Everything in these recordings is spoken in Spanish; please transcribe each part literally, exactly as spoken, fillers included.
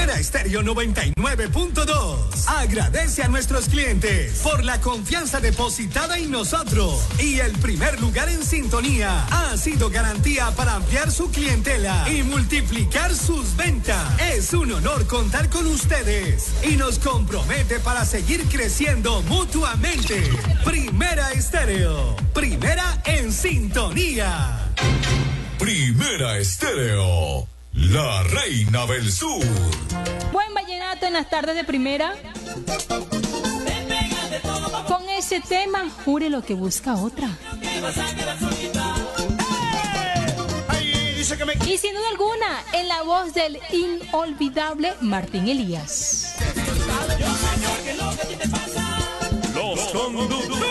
Primera Estéreo noventa y nueve punto dos. Agradece a nuestros clientes por la confianza depositada en nosotros. Y el primer lugar en sintonía ha sido garantía para ampliar su clientela y multiplicar sus ventas. Es un honor contar con ustedes y nos compromete para seguir creciendo mutuamente. Primera Estéreo, primera en sintonía. Primera Estéreo, la reina del sur. Buen vallenato en las tardes de primera. Con ese tema, jure lo que busca otra. Y sin duda alguna, en la voz del inolvidable Martín Elías. Los conductores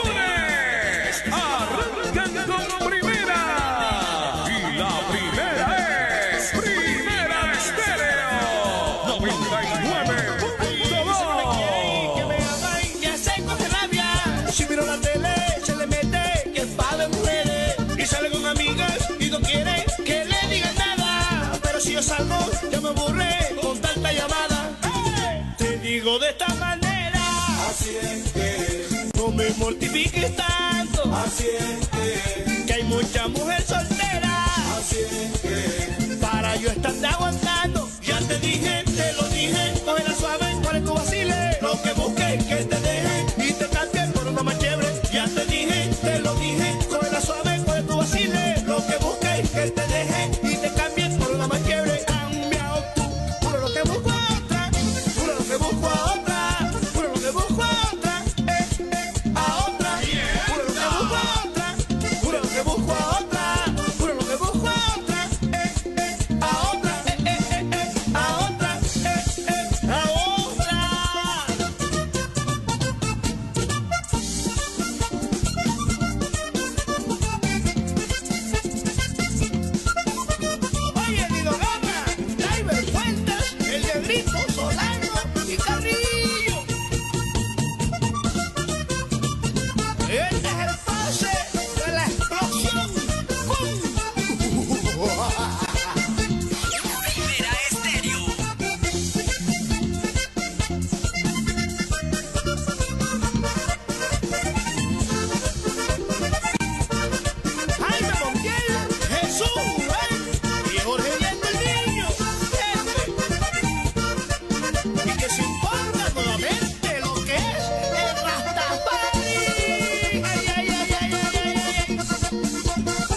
arrancan con primera. Y la primera es Primera Estéreo noventa y nueve punto dos. Que me aman, que hacen con rabia. Si miro la tele, se le mete que es pa' de mujeres. Y sale con amigas y no quiere que le digan nada. Pero si yo salgo, ya me aburre con tanta llamada. Te digo de esta manera. Así es que no me mortifiques tanto. Así es que, que hay mucha mujer soltera. Así es que para yo estarte aguantando. Ya te dije, te lo dije, cógela suave, cuál es tu vacile. Lo que busques que te deje y te cambie por una más chévere. Ya te dije, te lo dije, cógela suave, cuál es tu vacile. Lo que busques que te deje y te cambie por una más chévere. Cambiado tú, por lo que busco a otra, por lo que busco a otra, por lo que busco a otra, eh, eh, a otra, por lo que busco a otra, por lo que busco a otra, por lo que busco a otra, eh, eh, a otra, eh, eh, eh, eh, a otra, eh, eh, a otra. Oye, Guido Gama, Driver Fuentes, el Negrito, Solano y Carrillo. Este es el pase de la explosión. Primera Estéreo. Jaime Montiel, Jesús, ¿eh? Y Jorge Diego el niño, este. Y que se imponga nuevamente lo que es el Rastafari. Ay, ay, ay, ay, ay, ay, ay, ay.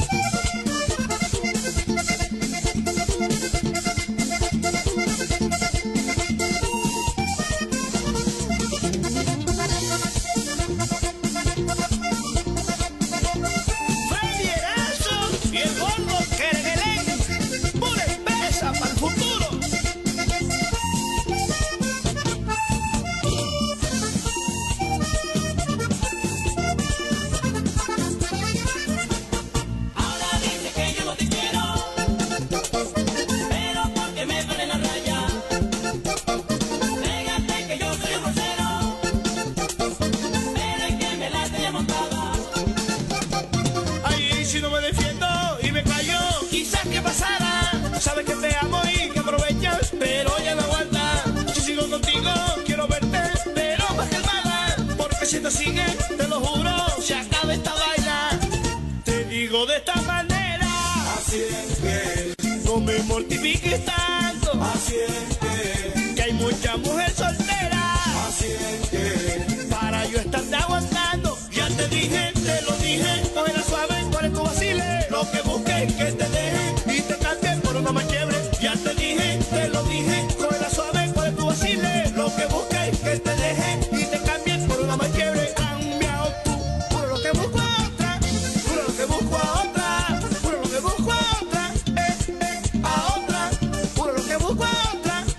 Freddy Erazo y el gordo Kerguelén, pura espesa para el futuro. Ahora dice que yo no te quiero, pero porque me pone la raya. Pégate que yo soy un grosero, pero es que me la tenía montada. Ay, si no me defiendo y me callo, quizás que pasara. Sabes que te amo y que aprovechas, pero ya no aguanta. Si sigo contigo, quiero verte, pero más calmada. Porque si te sigue, te lo juro, se acaba esta vaina. Te digo de esta manera. Así es que no me mortifiques tanto. Así es que, que hay mucha mujer soltera. Así es que para yo estarte aguantando. Ya te dije, te lo dije, cógela suave, cuál es tu vacile. Lo que busques que te deje y te cambie por una más chévere. Ya te dije, te lo dije, cógela suave, cuál es tu vacile. Lo que busques que te deje y te cambie por una más chévere. Cambiado tú, por lo que busco a otra, por lo que busco a otra, por lo que busco a otra, eh, eh, a otra, por lo que busco a otra,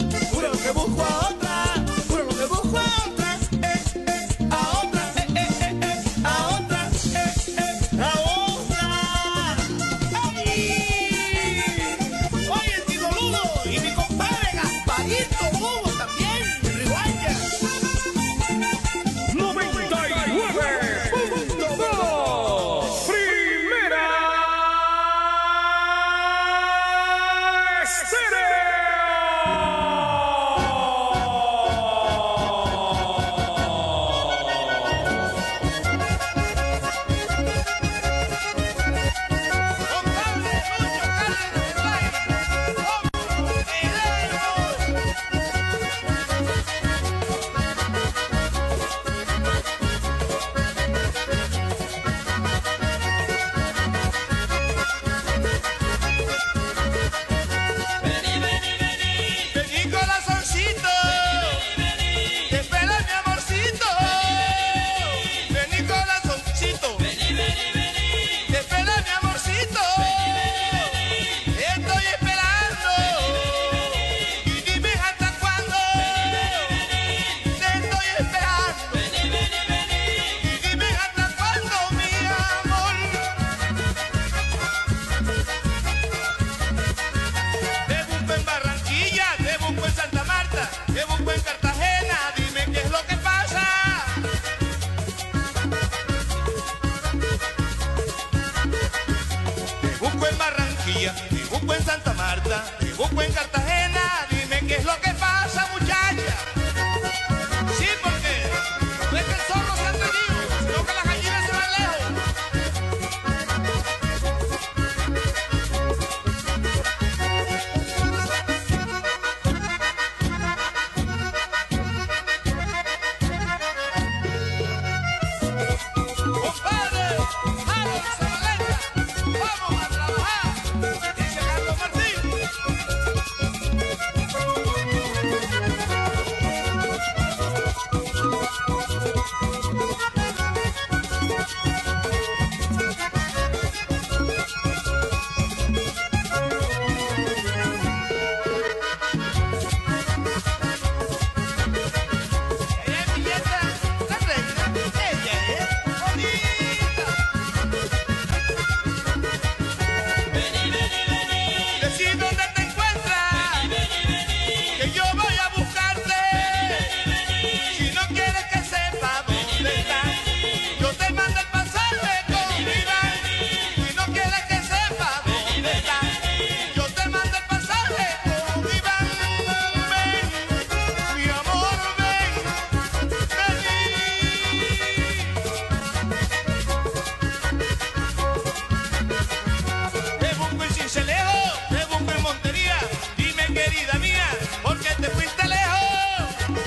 porque te fuiste lejos.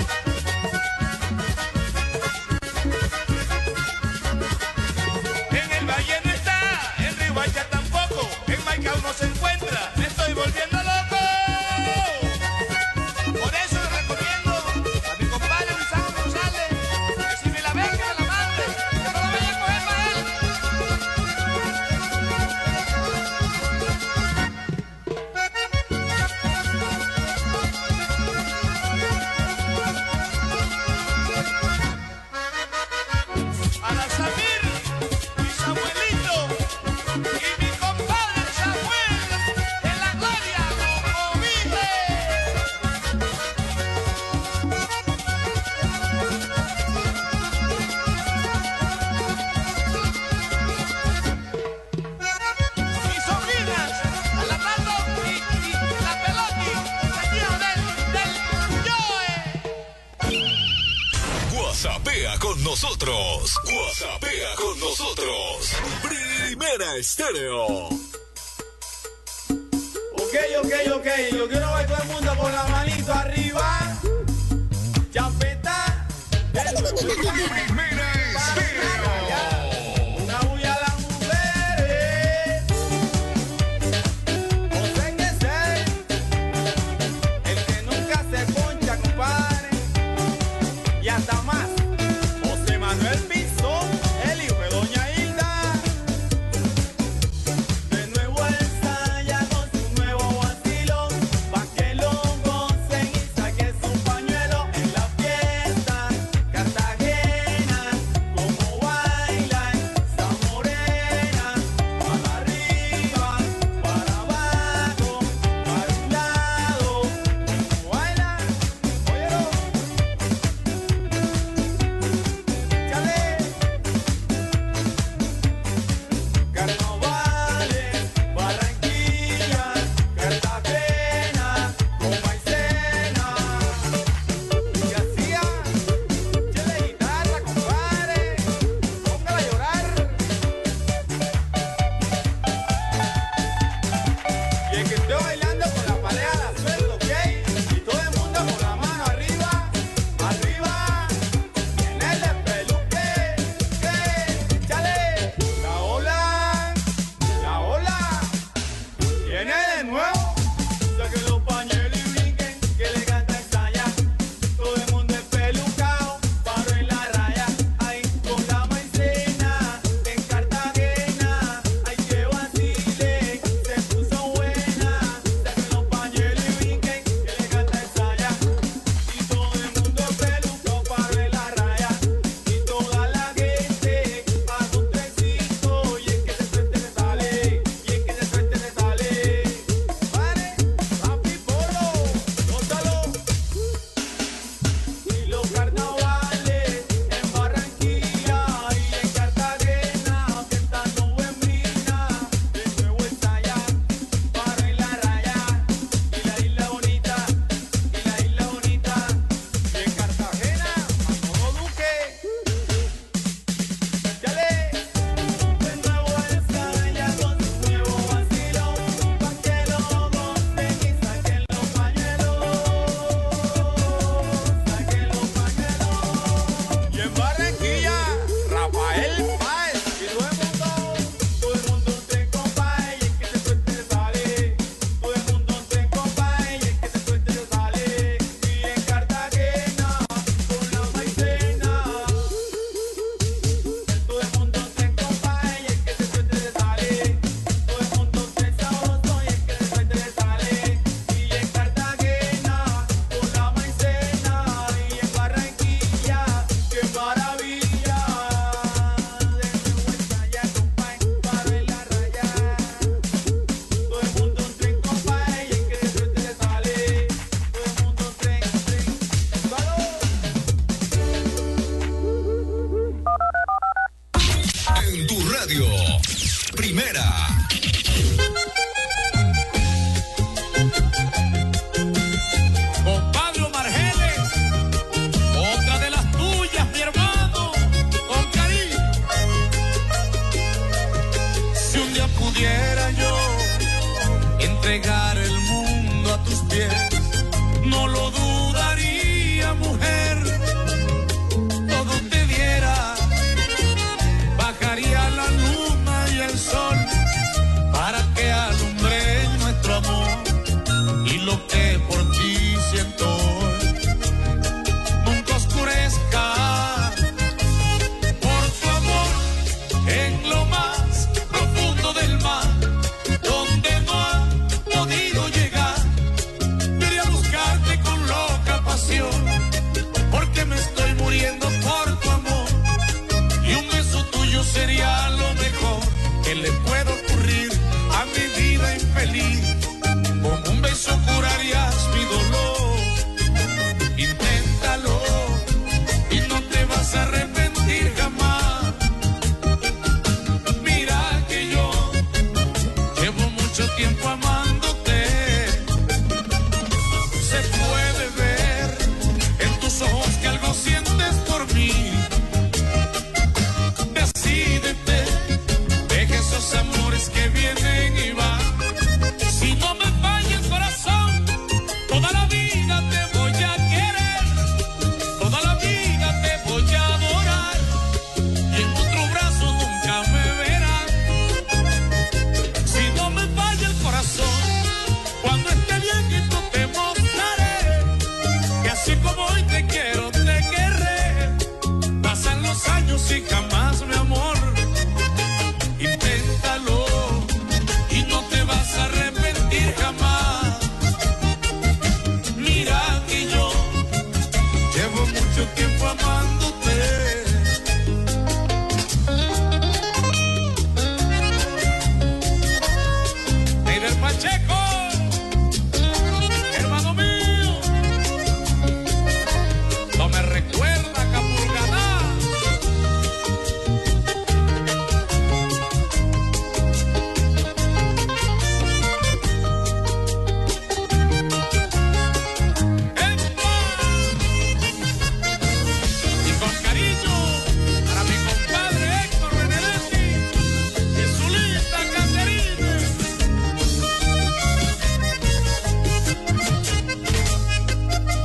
En el Valle no está, en Riohacha tampoco, en Maicao no se encuentra, me estoy volviendo loco. Por eso le recomiendo a mi compadre Luisano González que si me la ven que me la mande, que no la vaya a coger para él. A la Samir, mi Samuelito y mi compadre Samuel, en la gloria como vive. Mis sobrinas, a la Tato y, y la Peloti, seguido del, del Joe. WhatsAppea con nosotros. WhatsAppea con nosotros. Primera Estéreo. Ok, ok, ok. Yo quiero ver todo el mundo con la manito arriba. Champeta. Primera Estéreo. Una bulla a las mujeres. José que sé. El que nunca se poncha, compadre. Y hasta más. José Manuel Piso, el hijo de Doña Hilda. De nuevo ensaya con su nuevo vacilo, pa' que lo goce.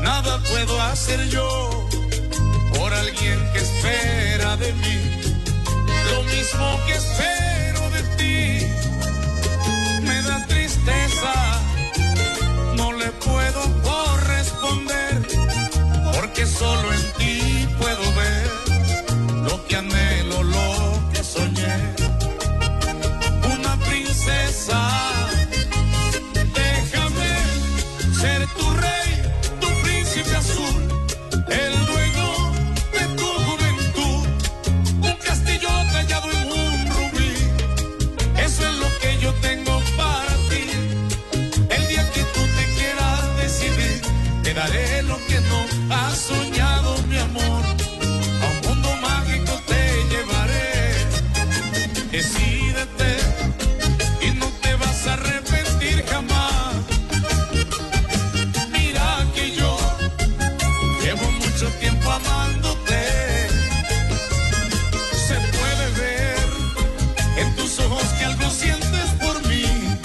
nada puedo hacer yo por alguien que espera de mí lo mismo que espero de ti. Me da tristeza, no le puedo corresponder, porque solo en ti puedo ver lo que anhelo, lo que soñé. Una princesa, déjame ser tu rey, tu príncipe azul, el dueño de tu juventud, un castillo tallado en un rubí. Eso es lo que yo tengo para ti. El día que tú te quieras decidir, te daré lo que no has soñado, mi amor. A un mundo mágico te llevaré. Decídete y no te vas a arrepentir jamás. Mira que yo llevo mucho tiempo amándote. Se puede ver en tus ojos que algo sientes por mí.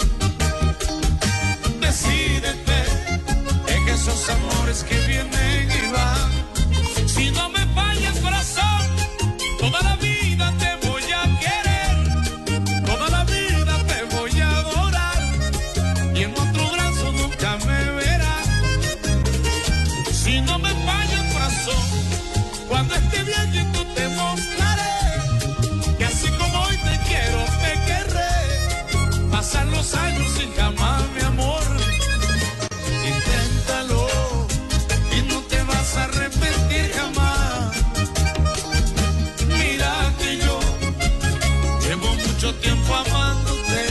Decídete en esos amores que vienen y van. Si no me falla el corazón, toda la vida te voy a querer, toda la vida te voy a adorar, y en otro brazo nunca me verás. Si no me falla el corazón, cuando esté viejito te mostraré que así como hoy te quiero, te querré. Pasan los años y jamás, mi amor, inténtalo y no te vas a arrepentir jamás. Mira que yo llevo mucho tiempo amándote.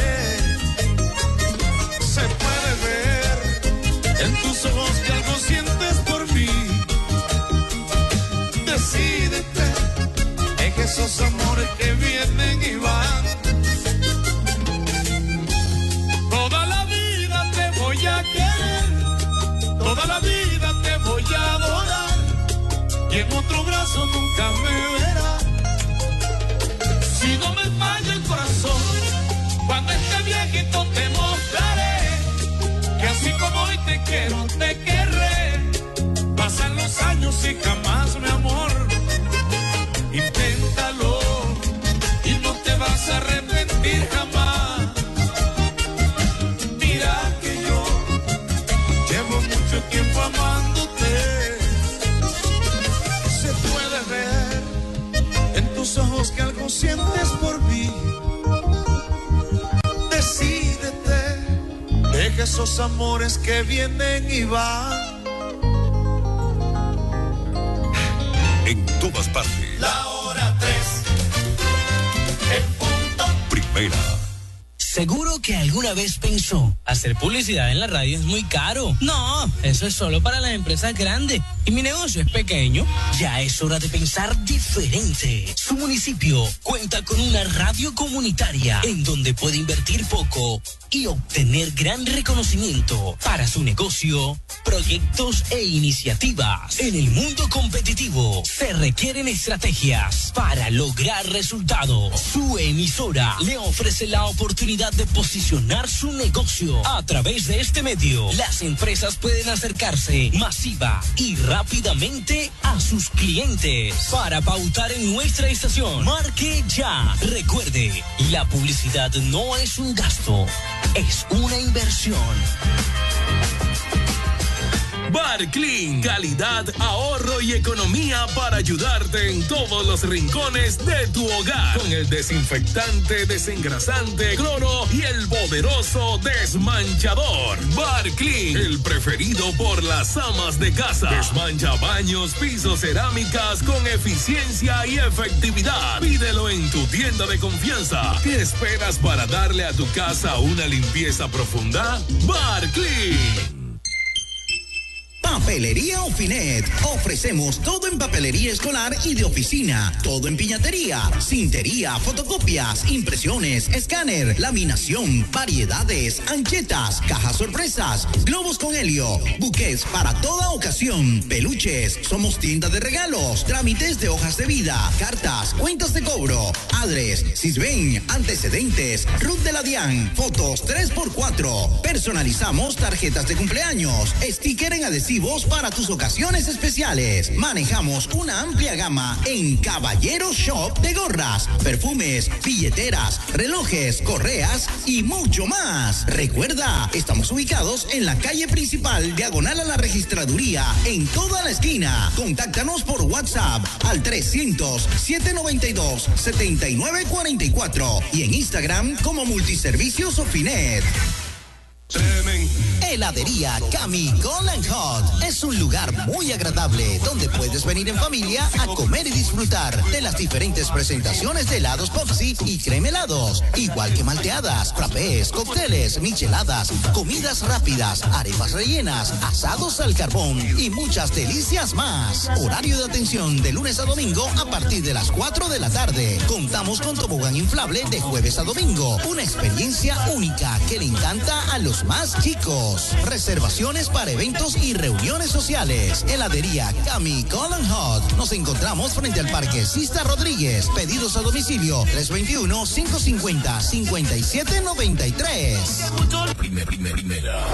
Se puede ver en tus ojos que algo sientes por mí. Decídete en esos amores que vienen y van. Toda la vida te voy a querer, toda la vida te voy a adorar, y en otro brazo nunca me verás. Si no me falla el corazón, cuando esté viejito te mostraré que así como hoy te quiero, te querré. Pasan los años y jamás, mi amor, inténtalo y no te vas a arrepentir jamás. Mira que yo llevo mucho tiempo amándote. Se puede ver en tus ojos que algo sientes por mí. Decídete, deja esos amores que vienen y van. En todas partes. La hora tres, en punto. Primera. Seguro que alguna vez pensó, hacer publicidad en la radio es muy caro. No, eso es solo para las empresas grandes. Y mi negocio es pequeño. Ya es hora de pensar diferente. Su municipio cuenta con una radio comunitaria en donde puede invertir poco y obtener gran reconocimiento para su negocio, proyectos e iniciativas. En el mundo competitivo se requieren estrategias para lograr resultados. Su emisora le ofrece la oportunidad de posicionar su negocio. A través de este medio, las empresas pueden acercarse masiva y rápidamente a sus clientes. Para pautar en nuestra estación, marque ya. Recuerde, la publicidad no es un gasto, es una inversión. Bar Clean, calidad, ahorro y economía para ayudarte en todos los rincones de tu hogar. Con el desinfectante, desengrasante, cloro y el poderoso desmanchador. Bar Clean, el preferido por las amas de casa. Desmancha baños, pisos, cerámicas con eficiencia y efectividad. Pídelo en tu tienda de confianza. ¿Qué esperas para darle a tu casa una limpieza profunda? Bar Clean. Papelería Ofinet. Ofrecemos todo en papelería escolar y de oficina. Todo en piñatería, cintería, fotocopias, impresiones, escáner, laminación, variedades, anchetas, cajas sorpresas, globos con helio, buquets para toda ocasión, peluches. Somos tienda de regalos, trámites de hojas de vida, cartas, cuentas de cobro, adres, Sisben, antecedentes, R U T de la DIAN, fotos tres por cuatro. Personalizamos tarjetas de cumpleaños, sticker en adhesivo exclusivos para tus ocasiones especiales. Manejamos una amplia gama en Caballero Shop de gorras, perfumes, billeteras, relojes, correas y mucho más. Recuerda, estamos ubicados en la calle principal, diagonal a la registraduría, en toda la esquina. Contáctanos por WhatsApp al trescientos, setecientos noventa y dos, setenta y nueve cuarenta y cuatro y en Instagram como Multiservicios Ofinet. Heladería Cami Golden Hot es un lugar muy agradable donde puedes venir en familia a comer y disfrutar de las diferentes presentaciones de helados Popsi y crema helados, igual que malteadas, frappés, cócteles, micheladas, comidas rápidas, arepas rellenas, asados al carbón y muchas delicias más. Horario de atención de lunes a domingo a partir de las cuatro de la tarde. Contamos con tobogán inflable de jueves a domingo, una experiencia única que le encanta a los más chicos. Reservaciones para eventos y reuniones sociales. Heladería Cami Golden Hot. Nos encontramos frente al Parque Sista Rodríguez. Pedidos a domicilio tres dos uno, cinco cinco cero, cinco siete nueve tres. Primera, primera, primera.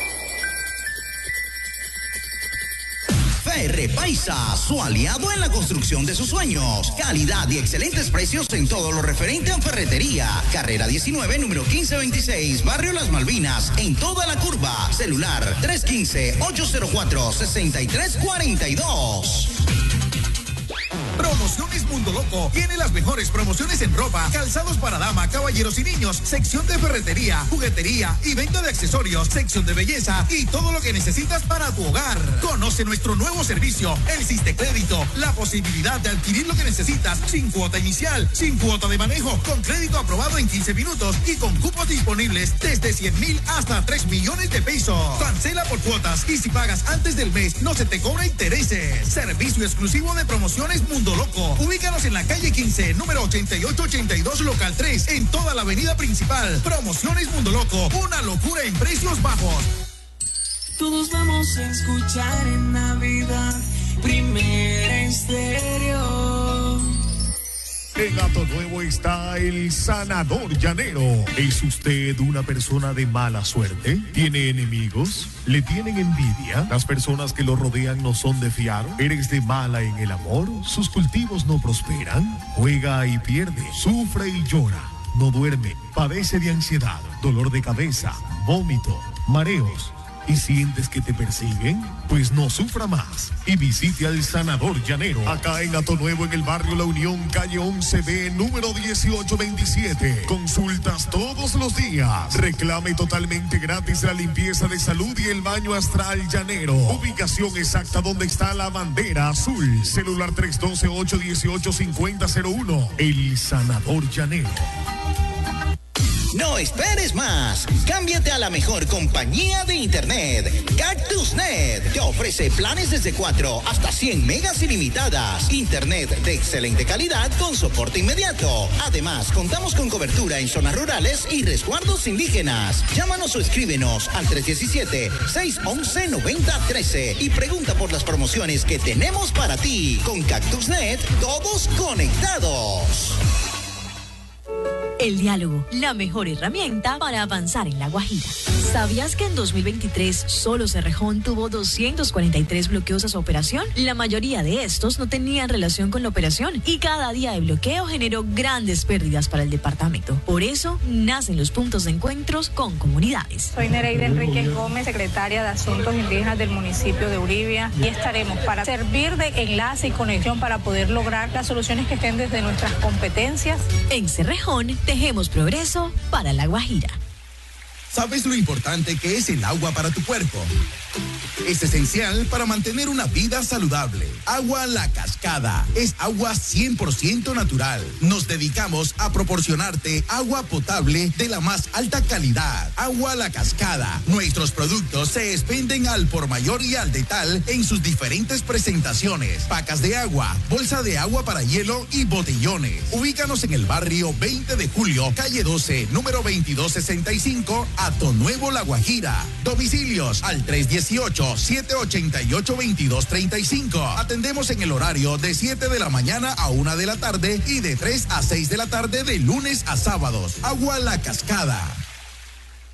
Ferre Paisa, su aliado en la construcción de sus sueños. Calidad y excelentes precios en todo lo referente a ferretería. Carrera diecinueve, número quince veintiséis, Barrio Las Malvinas, en toda la curva. Celular tres uno cinco, ocho cero cuatro, seis tres cuatro dos. Promociones Mundo Loco tiene las mejores promociones en ropa, calzados para dama, caballeros y niños, sección de ferretería, juguetería y venta de accesorios, sección de belleza y todo lo que necesitas para tu hogar. Conoce nuestro nuevo servicio, el Sistecrédito, la posibilidad de adquirir lo que necesitas sin cuota inicial, sin cuota de manejo, con crédito aprobado en quince minutos y con cupos disponibles desde cien mil hasta tres millones de pesos. Cancela por cuotas y si pagas antes del mes no se te cobra intereses. Servicio exclusivo de Promociones Mundo Loco. Ubícanos en la calle quince, número ochenta y ocho ochenta y dos, local tres, en toda la avenida principal. Promociones Mundo Loco, una locura en precios bajos. Todos vamos a escuchar en Navidad Primera Estéreo. En Gato Nuevo está el sanador llanero. ¿Es usted una persona de mala suerte? ¿Tiene enemigos? ¿Le tienen envidia? ¿Las personas que lo rodean no son de fiar? ¿Eres de mala en el amor? ¿Sus cultivos no prosperan? Juega y pierde, sufre y llora, no duerme, padece de ansiedad, dolor de cabeza, vómito, mareos. ¿Y sientes que te persiguen? Pues no sufra más y visite al sanador llanero. Acá en Gato Nuevo, en el barrio La Unión, calle once B, número dieciocho veintisiete. Consultas todos los días. Reclame totalmente gratis la limpieza de salud y el baño astral llanero. Ubicación exacta donde está la bandera azul. Celular tres uno dos, ocho uno ocho, cinco cero cero uno. El sanador llanero. No esperes más. Cámbiate a la mejor compañía de internet. CactusNet te ofrece planes desde cuatro hasta cien megas ilimitadas. Internet de excelente calidad con soporte inmediato. Además, contamos con cobertura en zonas rurales y resguardos indígenas. Llámanos o escríbenos al tres uno siete, seis uno uno, nueve cero uno tres y pregunta por las promociones que tenemos para ti. Con CactusNet, todos conectados. El diálogo, la mejor herramienta para avanzar en La Guajira. ¿Sabías que en dos mil veintitrés solo Cerrejón tuvo doscientos cuarenta y tres bloqueos a su operación? La mayoría de estos no tenían relación con la operación y cada día de bloqueo generó grandes pérdidas para el departamento. Por eso nacen los puntos de encuentros con comunidades. Soy Nereida Enríquez Gómez, secretaria de Asuntos Indígenas del municipio de Uribia, y estaremos para servir de enlace y conexión para poder lograr las soluciones que estén desde nuestras competencias. En Cerrejón tejemos progreso para La Guajira. ¿Sabes lo importante que es el agua para tu cuerpo? Es esencial para mantener una vida saludable. Agua La Cascada es agua cien por ciento natural. Nos dedicamos a proporcionarte agua potable de la más alta calidad. Agua La Cascada. Nuestros productos se expenden al por mayor y al detal en sus diferentes presentaciones. Pacas de agua, bolsa de agua para hielo y botellones. Ubícanos en el barrio veinte de julio, calle doce, número veintidós sesenta y cinco, Hato Nuevo, La Guajira. Domicilios al tres dieciocho, siete ochenta y ocho, veintidós treinta y cinco. Atendemos en el horario de siete de la mañana a una de la tarde y de tres a seis de la tarde de lunes a sábados. Agua La Cascada. Eh.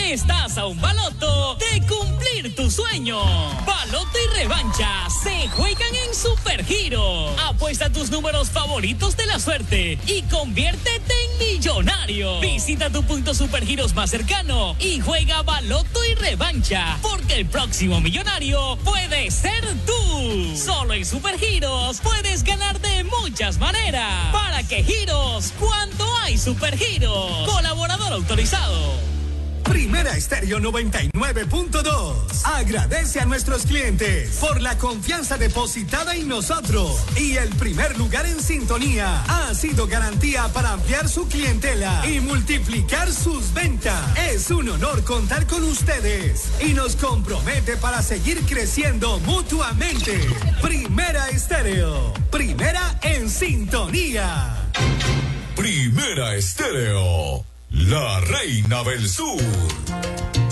Estás a un baloto de cumplir tu sueño. Baloto y revancha se juegan en Supergiro. Apuesta tus números favoritos de la suerte y conviértete en millonario. Visita tu punto Supergiros más cercano y juega baloto y revancha, porque el próximo millonario puede ser tú. Solo en Supergiros puedes ganar de muchas maneras. ¿Para qué giros cuando hay Supergiros? Colaborador autorizado. Primera Estéreo noventa y nueve punto dos. Agradece a nuestros clientes por la confianza depositada en nosotros. Y el primer lugar en sintonía ha sido garantía para ampliar su clientela y multiplicar sus ventas. Es un honor contar con ustedes y nos compromete para seguir creciendo mutuamente. Primera Estéreo, primera en sintonía. Primera Estéreo, la reina del sur.